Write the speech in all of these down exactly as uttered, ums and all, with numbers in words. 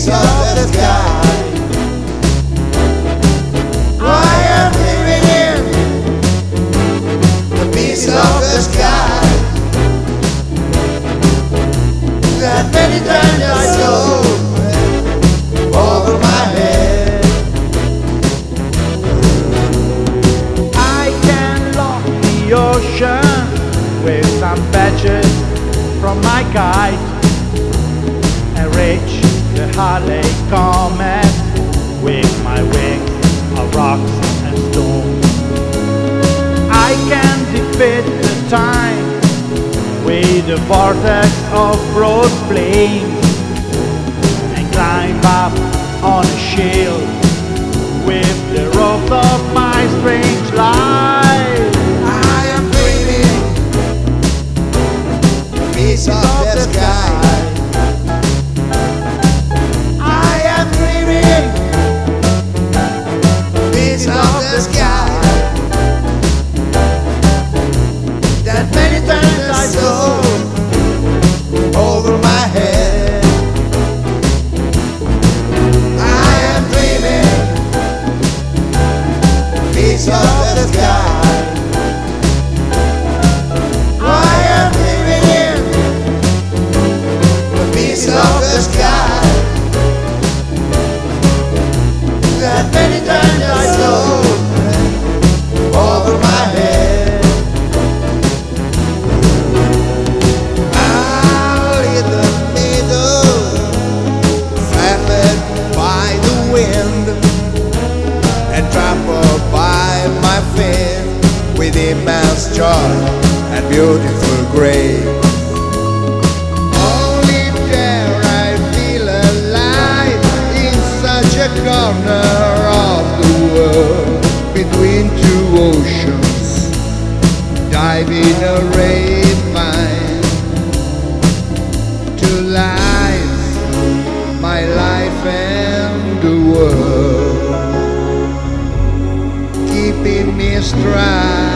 piece of the sky. I am living in a piece of the sky that many times I saw over my head. I can lock the ocean with some patches from my kite and reach the Halley Comet with my wings of rocks and stones. I can defeat the time with the vortex of broad plains and climb up on a shield with the ropes of my strange life. I am dreaming a piece of the sky. I am dreaming a piece of the sky that many times I saw over my head. I am dreaming a piece of the sky. I am dreaming a piece of the sky that many times I saw over my head. Out in the middle, flattened by the wind and trampled by my feet with immense joy and beautiful grace. Only there I feel alive in such a corner of the world between two oceans, diving a ravine to life, my life and the world, keeping me stride.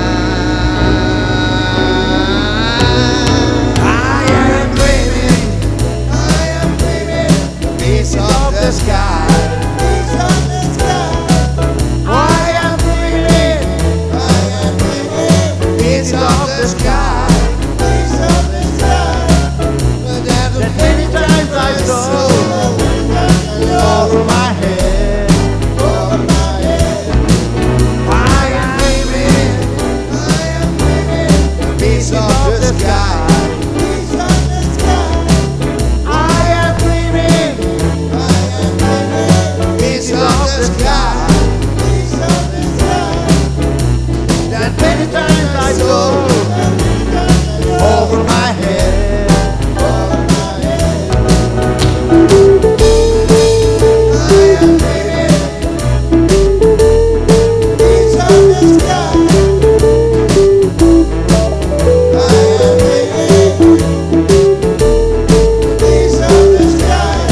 I am dreaming, I am dreaming a piece of the sky. Piece of the sky. I am dreaming, I am dreaming a piece of the sky. Piece of the sky. That many times I saw over my head, over my head. I am dreaming, I am dreaming a piece of the sky. Piece of the sky. I am dreaming, I am dreaming a piece of the sky. Piece of the sky. That many times I saw over my head. Over my head. I am dreaming a piece of the sky. I am dreaming a piece of the sky.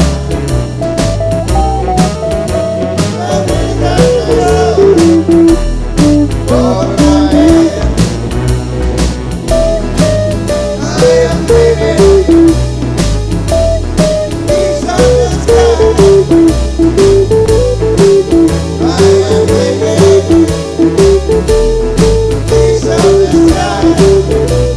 That many times I saw over my head. I am dreaming a piece of the sky. I am dreaming a piece of the sky.